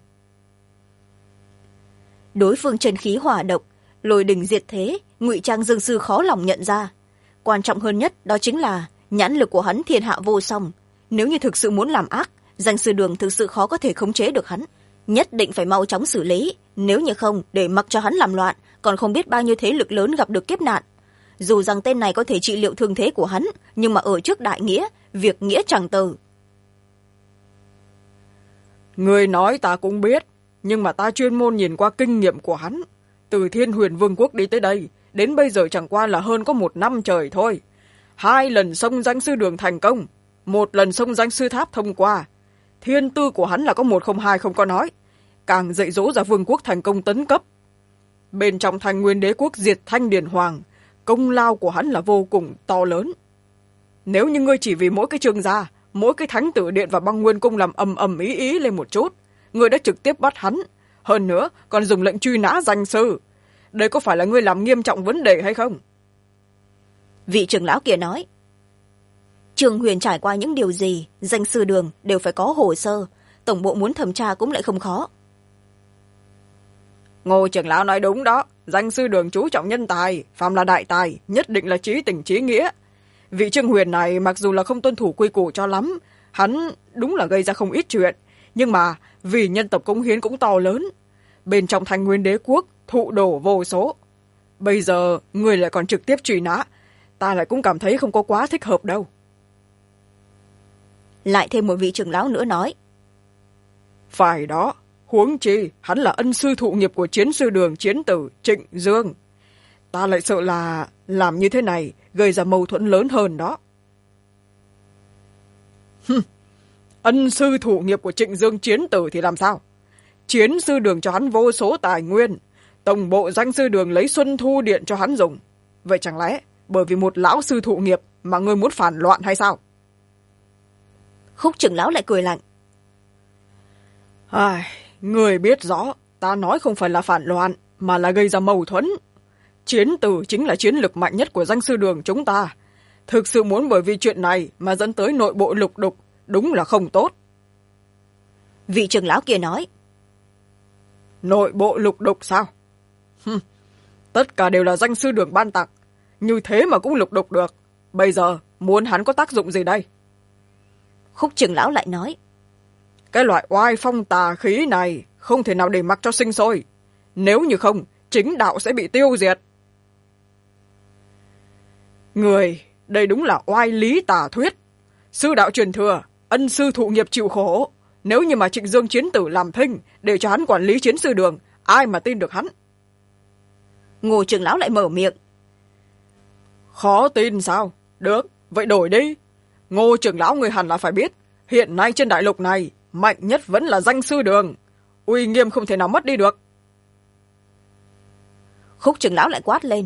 Đối phương chân khí hỏa độc, lôi đình diệt thế, ngụy trang dương sư khó lòng nhận ra. Quan trọng hơn nhất đó chính là nhãn lực của hắn thiên hạ vô song. Nếu như thực sự muốn làm ác, Danh sư Đường thực sự khó có thể khống chế được hắn. Nhất định phải mau chóng xử lý, nếu như không để mặc cho hắn làm loạn, còn không biết bao nhiêu thế lực lớn gặp được kiếp nạn. Dù rằng tên này có thể trị liệu thương thế của hắn, nhưng mà ở trước đại nghĩa, việc nghĩa chẳng từ. Người nói ta cũng biết, nhưng mà ta chuyên môn nhìn qua kinh nghiệm của hắn. Từ Thiên Huyền Vương quốc đi tới đây, đến bây giờ chẳng qua là hơn có 1 năm trời thôi. 2 lần xông Danh sư Đường thành công, 1 lần xông Danh sư tháp thông qua. Thiên tư của hắn là có 1 không 2 không có nói, càng dạy dỗ ra vương quốc thành công tấn cấp. Bên trong Thành Nguyên Đế quốc diệt Thanh Điền Hoàng, công lao của hắn là vô cùng to lớn. Nếu như ngươi chỉ vì mỗi cái Trương gia, mỗi cái Thánh Tử Điện và Băng Nguyên Cung làm ầm ý lên một chút, ngươi đã trực tiếp bắt hắn, hơn nữa còn dùng lệnh truy nã danh sư. Đây có phải là ngươi làm nghiêm trọng vấn đề hay không? Vị trưởng lão kia nói. Trương Huyền trải qua những điều gì, Danh sư Đường đều phải có hồ sơ, tổng bộ muốn thẩm tra cũng lại không khó. Ngô trưởng lão nói đúng đó, Danh sư Đường chú trọng nhân tài, phàm là đại tài, nhất định là chí tình chí nghĩa. Vị Trương Huyền này mặc dù là không tuân thủ quy củ cho lắm, hắn đúng là gây ra không ít chuyện, nhưng mà vì nhân tộc cống hiến cũng to lớn. Bên trong Thành Nguyên Đế quốc, thụ đổ vô số. Bây giờ, người lại còn trực tiếp truy nã, ta lại cũng cảm thấy không có quá thích hợp đâu. Lại thêm một vị trưởng lão nữa nói. Phải đó, huống chi, hắn là ân sư thụ nghiệp của Chiến sư Đường chiến tử Trịnh Dương. Ta lại sợ là làm như thế này gây ra mâu thuẫn lớn hơn đó. Ân sư thụ nghiệp của Trịnh Dương chiến tử thì làm sao? Chiến sư Đường cho hắn vô số tài nguyên, tổng bộ Danh sư Đường lấy Xuân Thu Điện cho hắn dùng. Vậy chẳng lẽ bởi vì một lão sư thụ nghiệp mà ngươi muốn phản loạn hay sao? Khúc trưởng lão lại cười lạnh. Người biết rõ, ta nói không phải là phản loạn, mà là gây ra mâu thuẫn. Chiến tử chính là chiến lực mạnh nhất của Danh sư Đường chúng ta. Thực sự muốn bởi vì chuyện này mà dẫn tới nội bộ lục đục, đúng là không tốt. Vị trưởng lão kia nói. Nội bộ lục đục sao? Tất cả đều là Danh sư Đường ban tặng, như thế mà cũng lục đục được. Bây giờ muốn hắn có tác dụng gì đây? Khúc trưởng lão lại nói. Cái loại oai phong tà khí này không thể nào để mặc cho sinh sôi. Nếu như không, chính đạo sẽ bị tiêu diệt. Người, đây đúng là oai lý tà thuyết. Sư đạo truyền thừa, ân sư thụ nghiệp chịu khổ. Nếu như mà Trịnh Dương chiến tử làm thinh để cho hắn quản lý Chiến sư Đường, ai mà tin được hắn? Ngô trưởng lão lại mở miệng. Khó tin sao? Được, vậy đổi đi. Ngô trưởng lão người hẳn là phải biết, hiện nay trên đại lục này, mạnh nhất vẫn là Danh sư Đường. Uy nghiêm không thể nào mất đi được. Khúc trưởng lão lại quát lên.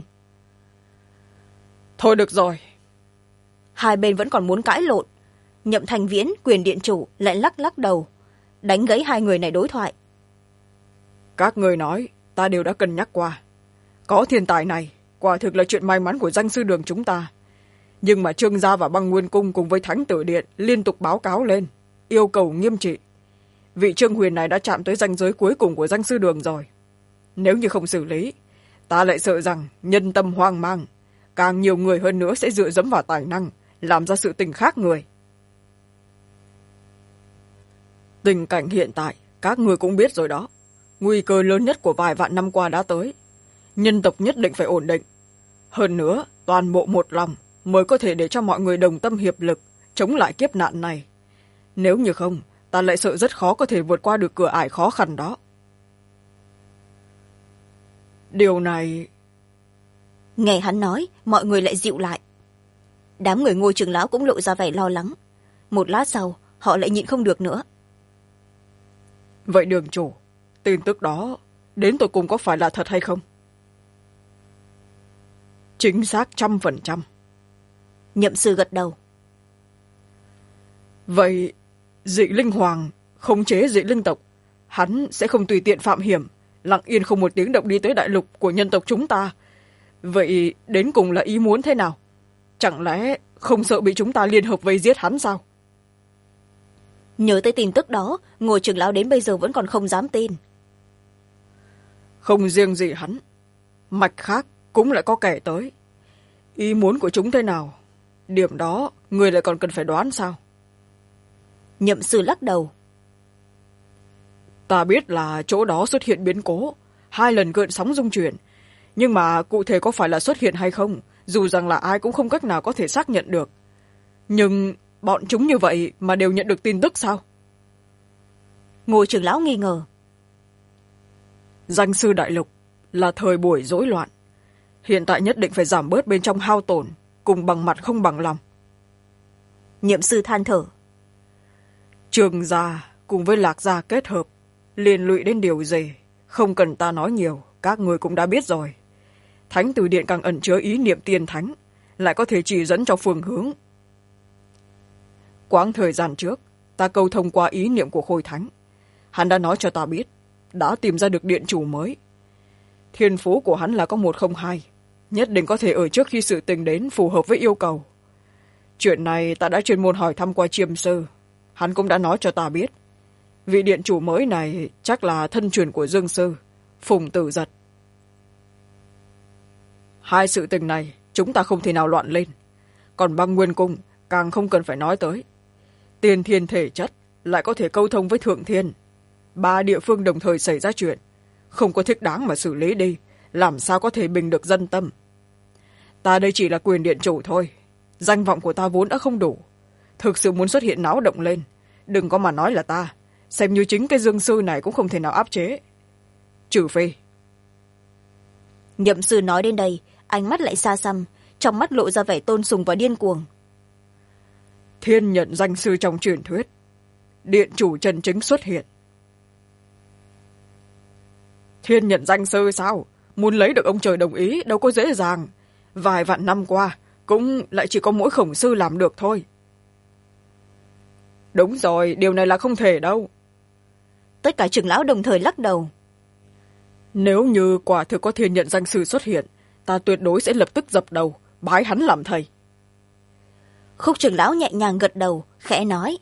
Thôi được rồi. Hai bên vẫn còn muốn cãi lộn. Nhậm Thành Viễn, quyền điện chủ, lại lắc đầu, đánh gãy hai người này đối thoại. Các người nói, ta đều đã cân nhắc qua. Có thiên tài này, quả thực là chuyện may mắn của Danh sư Đường chúng ta. Nhưng mà Trương gia và Băng Nguyên cung cùng với Thánh Tử Điện liên tục báo cáo lên, yêu cầu nghiêm trị. Vị Trương Huyền này đã chạm tới ranh giới cuối cùng của Danh sư Đường rồi. Nếu như không xử lý, ta lại sợ rằng nhân tâm hoang mang, càng nhiều người hơn nữa sẽ dựa dẫm vào tài năng, làm ra sự tình khác người. Tình cảnh hiện tại, các người cũng biết rồi đó. Nguy cơ lớn nhất của vài vạn năm qua đã tới. Nhân tộc nhất định phải ổn định. Hơn nữa, toàn bộ một lòng mới có thể để cho mọi người đồng tâm hiệp lực chống lại kiếp nạn này. Nếu như không, ta lại sợ rất khó có thể vượt qua được cửa ải khó khăn đó. Điều này... Nghe hắn nói, mọi người lại dịu lại. Đám người Ngô trưởng lão cũng lộ ra vẻ lo lắng. Một lát sau, họ lại nhịn không được nữa. Vậy Đường chủ, tin tức đó đến tột cùng có phải là thật hay không? Chính xác 100%. Nhậm sư gật đầu. Vậy Dị Linh Hoàng khống chế Dị Linh tộc, hắn sẽ không tùy tiện phạm hiểm, lặng yên không một tiếng động đi tới đại lục của nhân tộc chúng ta. vậy đến cùng là ý muốn thế nào? Chẳng lẽ không sợ bị chúng ta liên hợp vây giết hắn sao? Nhớ tới tin tức đó, Ngô trưởng lão đến bây giờ vẫn còn không dám tin. Không riêng gì hắn, mạch khác cũng lại có kẻ tới. Ý muốn của chúng thế nào? Điểm đó người lại còn cần phải đoán sao? Nhậm sư lắc đầu. Ta biết là chỗ đó xuất hiện biến cố, 2 lần gợn sóng rung chuyển, nhưng mà cụ thể có phải là xuất hiện hay không, dù rằng là ai cũng không cách nào có thể xác nhận được. Nhưng bọn chúng như vậy mà đều nhận được tin tức sao? Ngô trưởng lão nghi ngờ. Danh sư đại lục là thời buổi rối loạn, hiện tại nhất định phải giảm bớt bên trong hao tổn, cùng bằng mặt không bằng lòng. Nhậm sư than thở. Trường gia cùng với Lạc gia kết hợp, liên lụy đến điều gì, không cần ta nói nhiều, các người cũng đã biết rồi. Thánh từ điện càng ẩn chứa ý niệm tiên thánh, lại có thể chỉ dẫn cho phương hướng. Quãng thời gian trước, ta câu thông qua ý niệm của Khôi Thánh. Hắn đã nói cho ta biết, đã tìm ra được điện chủ mới. Thiên phú của hắn là có 102, nhất định có thể ở trước khi sự tình đến phù hợp với yêu cầu. Chuyện này ta đã chuyên môn hỏi thăm qua chiêm sư, hắn cũng đã nói cho ta biết. Vị điện chủ mới này chắc là thân truyền của Dương sư, Phùng Tử Giật. 2 sự tình này chúng ta không thể nào loạn lên, còn băng nguyên cung càng không cần phải nói tới. Tiên thiên thể chất lại có thể câu thông với thượng thiên, 3 địa phương đồng thời xảy ra chuyện, không có thích đáng mà xử lý đi, làm sao có thể bình được dân tâm. Ta đây chỉ là quyền điện chủ thôi, danh vọng của ta vốn đã không đủ, thực sự muốn xuất hiện náo động lên, đừng có mà nói là ta, xem như chính cái Dương sư này cũng không thể nào áp chế. Trừ phi. Nhậm sư nói đến đây, ánh mắt lại xa xăm, trong mắt lộ ra vẻ tôn sùng và điên cuồng. Thiên nhận danh sư trong truyền thuyết, điện chủ chân chính xuất hiện. Thiên nhận danh sư sao? Muốn lấy được ông trời đồng ý đâu có dễ dàng. Vài vạn năm qua, cũng lại chỉ có mỗi Khổng sư làm được thôi. Đúng rồi, điều này là không thể đâu. Tất cả trưởng lão đồng thời lắc đầu. Nếu như quả thực có thiên nhận danh sư xuất hiện, ta tuyệt đối sẽ lập tức dập đầu, bái hắn làm thầy. Khúc trưởng lão nhẹ nhàng gật đầu, khẽ nói.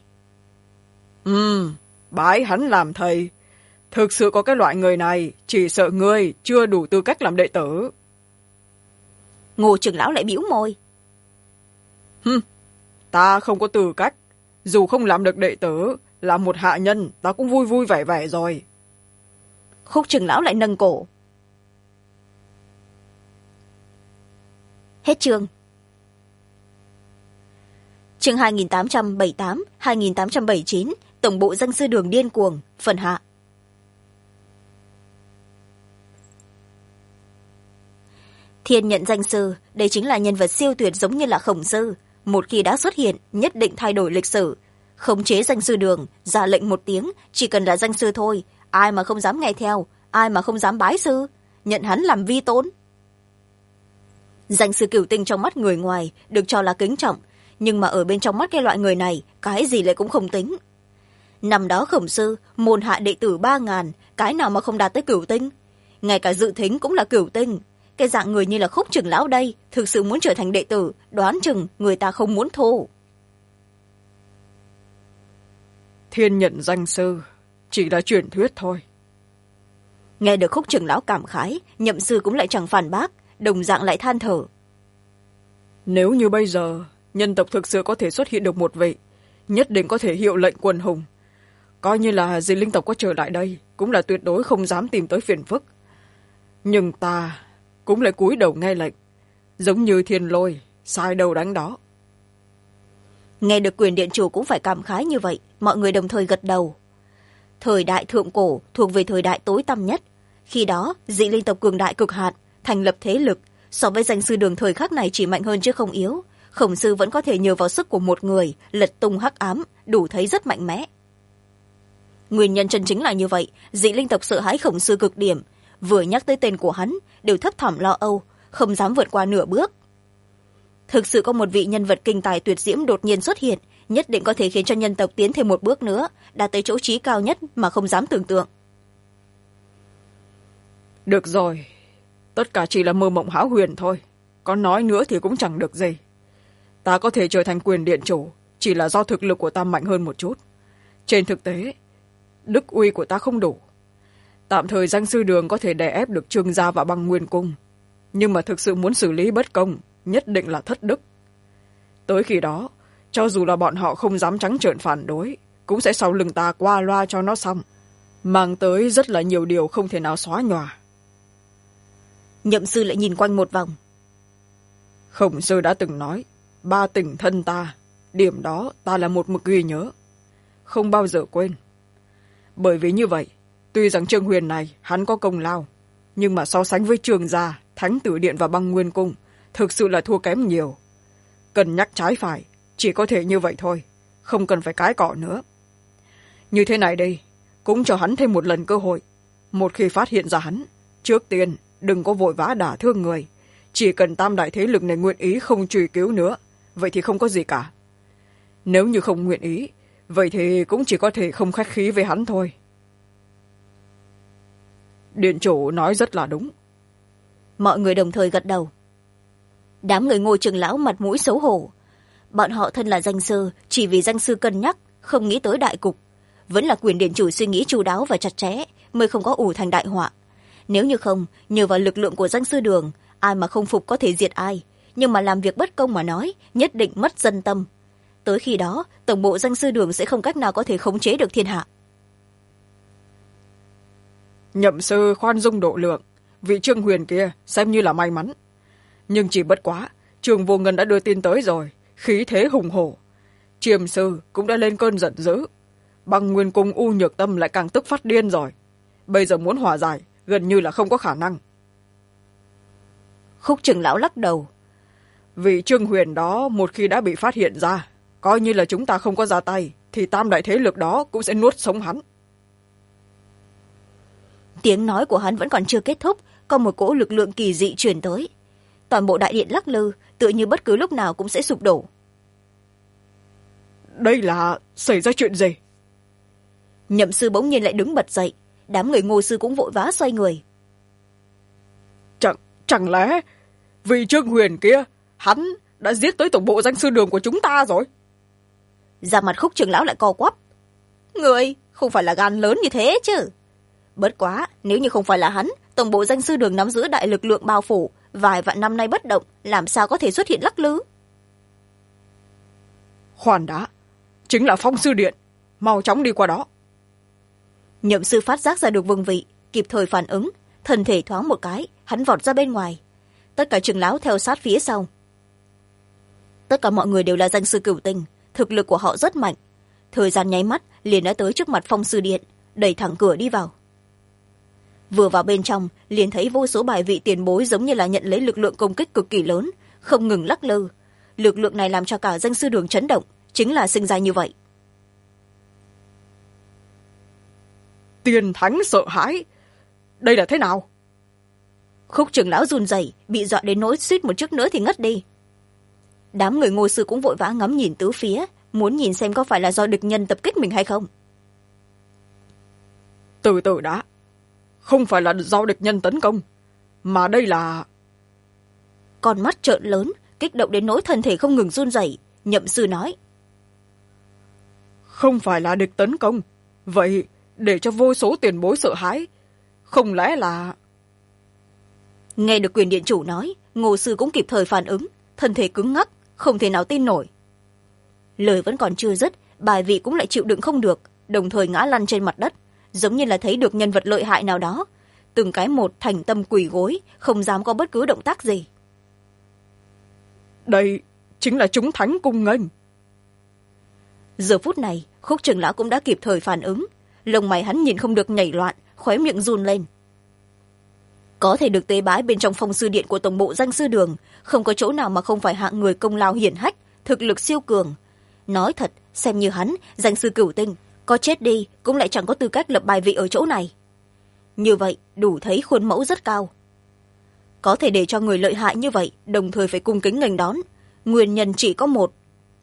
Bái hắn làm thầy. Thực sự có cái loại người này, chỉ sợ ngươi chưa đủ tư cách làm đệ tử. Ngô trưởng lão lại bĩu môi. Ta không có tư cách. Dù không làm được đệ tử, làm một hạ nhân, ta cũng vui vui vẻ vẻ rồi. Khúc trưởng lão lại nâng cổ. Hết chương. Chương 2878, 2879, Tổng bộ danh sư đường điên cuồng, phần hạ. Thiên nhận danh sư, đây chính là nhân vật siêu tuyệt giống như là Khổng sư. Một khi đã xuất hiện, nhất định thay đổi lịch sử. Khống chế danh sư đường, ra lệnh một tiếng, chỉ cần là danh sư thôi, ai mà không dám nghe theo, ai mà không dám bái sư, nhận hắn làm vi tôn. Danh sư Cửu Tinh trong mắt người ngoài được cho là kính trọng, nhưng mà ở bên trong mắt cái loại người này, cái gì lại cũng không tính. Năm đó Khổng sư, môn hạ đệ tử 3.000, cái nào mà không đạt tới Cửu Tinh. Ngay cả Dự Thính cũng là Cửu Tinh. Cái dạng người như là Khúc trưởng lão đây, thực sự muốn trở thành đệ tử, đoán chừng người ta không muốn thu. Thiên nhận danh sư, chỉ là truyền thuyết thôi. Nghe được Khúc trưởng lão cảm khái, Nhậm sư cũng lại chẳng phản bác, đồng dạng lại than thở. Nếu như bây giờ, nhân tộc thực sự có thể xuất hiện được một vị, nhất định có thể hiệu lệnh quần hùng. Coi như là dị linh tộc có trở lại đây, cũng là tuyệt đối không dám tìm tới phiền phức. Nhưng ta cũng lại cúi đầu nghe lệnh, giống như thiên lôi, sai đầu đánh đó. Nghe được quyền điện chủ cũng phải cảm khái như vậy, mọi người đồng thời gật đầu. Thời đại thượng cổ thuộc về thời đại tối tăm nhất. Khi đó, dị linh tộc cường đại cực hạn, thành lập thế lực, so với danh sư đường thời khắc này chỉ mạnh hơn chứ không yếu. Khổng sư vẫn có thể nhờ vào sức của một người, lật tung hắc ám, đủ thấy rất mạnh mẽ. Nguyên nhân chân chính là như vậy, dị linh tộc sợ hãi Khổng sư cực điểm, vừa nhắc tới tên của hắn, đều thấp thỏm lo âu, không dám vượt qua nửa bước. Thực sự có một vị nhân vật kinh tài tuyệt diễm đột nhiên xuất hiện, nhất định có thể khiến cho nhân tộc tiến thêm một bước nữa, đạt tới chỗ trí cao nhất mà không dám tưởng tượng. Được rồi, tất cả chỉ là mơ mộng hão huyền thôi, có nói nữa thì cũng chẳng được gì. Ta có thể trở thành quyền điện chủ chỉ là do thực lực của ta mạnh hơn một chút. Trên thực tế, đức uy của ta không đủ. Tạm thời danh sư đường có thể đè ép được Trương gia và Băng Nguyên cung, nhưng mà thực sự muốn xử lý bất công nhất định là thất đức. Tới khi đó, cho dù là bọn họ không dám trắng trợn phản đối, cũng sẽ sau lưng ta qua loa cho nó xong, mang tới rất là nhiều điều không thể nào xóa nhòa. Nhậm sư lại nhìn quanh một vòng. Khổng sư đã từng nói, 3 tình thân ta, điểm đó ta là một mực ghi nhớ, không bao giờ quên. Bởi vì như vậy, tuy rằng Trương Huyền này hắn có công lao, nhưng mà so sánh với Trương gia, Thánh Tử Điện và Băng Nguyên cung, thực sự là thua kém nhiều. Cần nhắc trái phải, chỉ có thể như vậy thôi, không cần phải cãi cọ nữa. Như thế này đây, cũng cho hắn thêm một lần cơ hội. Một khi phát hiện ra hắn, trước tiên đừng có vội vã đả thương người. Chỉ cần tam đại thế lực này nguyện ý không truy cứu nữa, vậy thì không có gì cả. Nếu như không nguyện ý, vậy thì cũng chỉ có thể không khách khí với hắn thôi. Điện chủ nói rất là đúng. Mọi người đồng thời gật đầu. Đám người Ngô trưởng lão mặt mũi xấu hổ. Bọn họ thân là danh sư, chỉ vì danh sư cân nhắc, không nghĩ tới đại cục. Vẫn là quyền điện chủ suy nghĩ chu đáo và chặt chẽ, mới không có ủ thành đại họa. Nếu như không, nhờ vào lực lượng của danh sư đường, ai mà không phục có thể diệt ai, nhưng mà làm việc bất công mà nói, nhất định mất dân tâm. Tới khi đó, tổng bộ danh sư đường sẽ không cách nào có thể khống chế được thiên hạ. Nhậm sư khoan dung độ lượng, vị Trương Huyền kia xem như là may mắn. Nhưng chỉ bất quá, Trương Vô Ngân đã đưa tin tới rồi, khí thế hùng hổ. Chiêm sư cũng đã lên cơn giận dữ. Băng Nguyên cung U Nhược Tâm lại càng tức phát điên rồi. Bây giờ muốn hòa giải, gần như là không có khả năng. Khúc trưởng lão lắc đầu. Vị Trương Huyền đó một khi đã bị phát hiện ra, coi như là chúng ta không có ra tay, thì tam đại thế lực đó cũng sẽ nuốt sống hắn. Tiếng nói của hắn vẫn còn chưa kết thúc, có một cỗ lực lượng kỳ dị truyền tới. Toàn bộ đại điện lắc lư, tựa như bất cứ lúc nào cũng sẽ sụp đổ. Đây là xảy ra chuyện gì? Nhậm sư bỗng nhiên lại đứng bật dậy, đám người Ngô sư cũng vội vã xoay người. Chẳng lẽ vị Trương Huyền kia, hắn đã giết tới tổng bộ danh sư đường của chúng ta rồi? Da mặt Khúc trưởng lão lại co quắp. Người không phải là gan lớn như thế chứ? Bất quá, nếu như không phải là hắn, tổng bộ danh sư đường nắm giữ đại lực lượng bao phủ, vài vạn năm nay bất động, làm sao có thể xuất hiện lắc lư? Khoan đã, chính là Phong sư điện, mau chóng đi qua đó. Nhậm sư phát giác ra được vương vị, kịp thời phản ứng, thân thể thoáng một cái, hắn vọt ra bên ngoài. Tất cả trưởng lão theo sát phía sau. Tất cả mọi người đều là danh sư cửu tinh, thực lực của họ rất mạnh. Thời gian nháy mắt liền đã tới trước mặt Phong sư điện, đẩy thẳng cửa đi vào. Vừa vào bên trong, liền thấy vô số bài vị tiền bối giống như là nhận lấy lực lượng công kích cực kỳ lớn, không ngừng lắc lư. Lực lượng này làm cho cả danh sư đường chấn động, chính là sinh ra như vậy. Tiền thánh sợ hãi, đây là thế nào? Khúc trưởng lão run rẩy, bị dọa đến nỗi suýt một chút nữa thì ngất đi. Đám người Ngô sư cũng vội vã ngắm nhìn tứ phía, muốn nhìn xem có phải là do địch nhân tập kích mình hay không. Từ từ đã, không phải là do địch nhân tấn công, mà đây là... Con mắt trợn lớn, kích động đến nỗi thân thể không ngừng run rẩy. Nhậm sư nói. Không phải là địch tấn công, vậy để cho vô số tiền bối sợ hãi, không lẽ là... Nghe được quyền điện chủ nói, Ngô sư cũng kịp thời phản ứng, thân thể cứng ngắc, không thể nào tin nổi. Lời vẫn còn chưa dứt, bài vị cũng lại chịu đựng không được, đồng thời ngã lăn trên mặt đất, giống như là thấy được nhân vật lợi hại nào đó. Từng cái một thành tâm quỳ gối, không dám có bất cứ động tác gì. Đây chính là chúng thánh cung nghênh. Giờ phút này, Khúc trưởng lão cũng đã kịp thời phản ứng, lông mày hắn nhìn không được nhảy loạn, khóe miệng run lên. Có thể được tế bái bên trong Phong sư điện của tổng bộ danh sư đường, không có chỗ nào mà không phải hạng người công lao hiển hách, thực lực siêu cường. Nói thật, xem như hắn, danh sư cửu tinh, có chết đi cũng lại chẳng có tư cách lập bài vị ở chỗ này. Như vậy, đủ thấy khuôn mẫu rất cao. Có thể để cho người lợi hại như vậy, đồng thời phải cung kính nghênh đón. Nguyên nhân chỉ có một.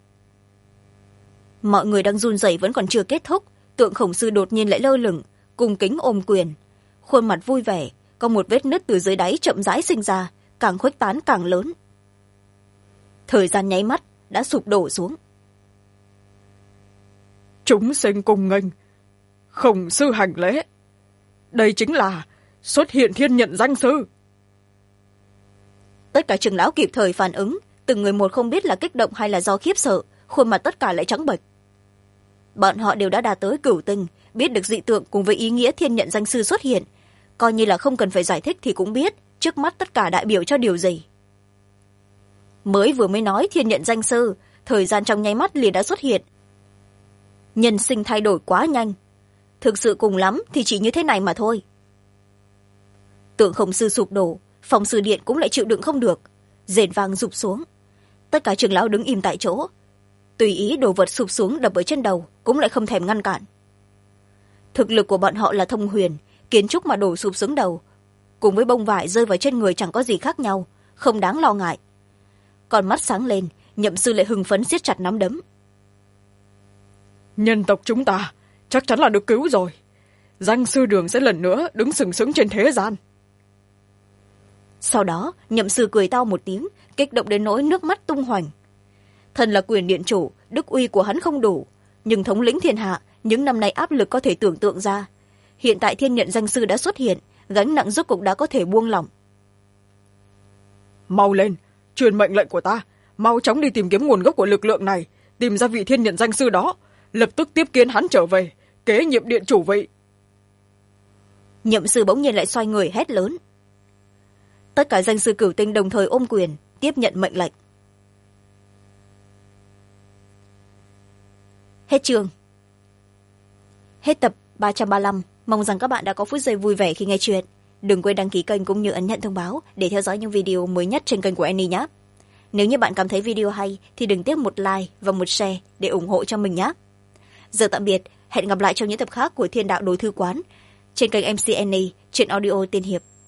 Mọi người đang run rẩy vẫn còn chưa kết thúc, tượng Khổng sư đột nhiên lại lơ lửng, cung kính ôm quyền. Khuôn mặt vui vẻ, có một vết nứt từ dưới đáy chậm rãi sinh ra, càng khuếch tán càng lớn. Thời gian nháy mắt đã sụp đổ xuống. Chúng sinh cùng nghênh, khổng sư hành lễ. Đây chính là xuất hiện thiên nhận danh sư. Tất cả trưởng lão kịp thời phản ứng, từng người một không biết là kích động hay là do khiếp sợ, khuôn mặt tất cả lại trắng bệch. Bọn họ đều đã đạt tới cửu tinh, biết được dị tượng cùng với ý nghĩa thiên nhận danh sư xuất hiện, coi như là không cần phải giải thích thì cũng biết trước mắt tất cả đại biểu cho điều gì. Mới nói thiên nhận danh sư, thời gian trong nháy mắt liền đã xuất hiện. Nhân sinh thay đổi quá nhanh, thực sự cùng lắm thì chỉ như thế này mà thôi. Tượng khổng sư sụp đổ, phòng sư điện cũng lại chịu đựng không được, rền vang rụp xuống. Tất cả trưởng lão đứng im tại chỗ, tùy ý đồ vật sụp xuống đập ở trên đầu cũng lại không thèm ngăn cản. Thực lực của bọn họ là thông huyền, kiến trúc mà đổ sụp xuống đầu cùng với bông vải rơi vào trên người chẳng có gì khác nhau, không đáng lo ngại. Còn mắt sáng lên, Nhậm sư lại hưng phấn siết chặt nắm đấm. Nhân tộc chúng ta chắc chắn là được cứu rồi. Danh sư đường sẽ lần nữa đứng sừng sững trên thế gian. Sau đó Nhậm sư cười to một tiếng, kích động đến nỗi nước mắt tung hoành. Thân là quyền điện chủ, đức uy của hắn không đủ, nhưng thống lĩnh thiên hạ những năm nay áp lực có thể tưởng tượng ra. Hiện tại thiên nhận danh sư đã xuất hiện, gánh nặng rốt cục đã có thể buông lỏng. Mau lên, truyền mệnh lệnh của ta, mau chóng đi tìm kiếm nguồn gốc của lực lượng này, tìm ra vị thiên nhận danh sư đó, lập tức tiếp kiến hắn trở về, kế nhiệm điện chủ vị. Nhậm sư bỗng nhiên lại xoay người hét lớn. Tất cả danh sư cửu tinh đồng thời ôm quyền tiếp nhận mệnh lệnh. Hết chương. Hết tập 335. Mong rằng các bạn đã có phút giây vui vẻ khi nghe chuyện. Đừng quên đăng ký kênh cũng như ấn nhận thông báo để theo dõi những video mới nhất trên kênh của Annie nhé. Nếu như bạn cảm thấy video hay thì đừng tiếc một like và một share để ủng hộ cho mình nhé. Giờ tạm biệt, hẹn gặp lại trong những tập khác của Thiên Đạo Đối Thư Quán trên kênh MC Annie, trên audio tiên hiệp.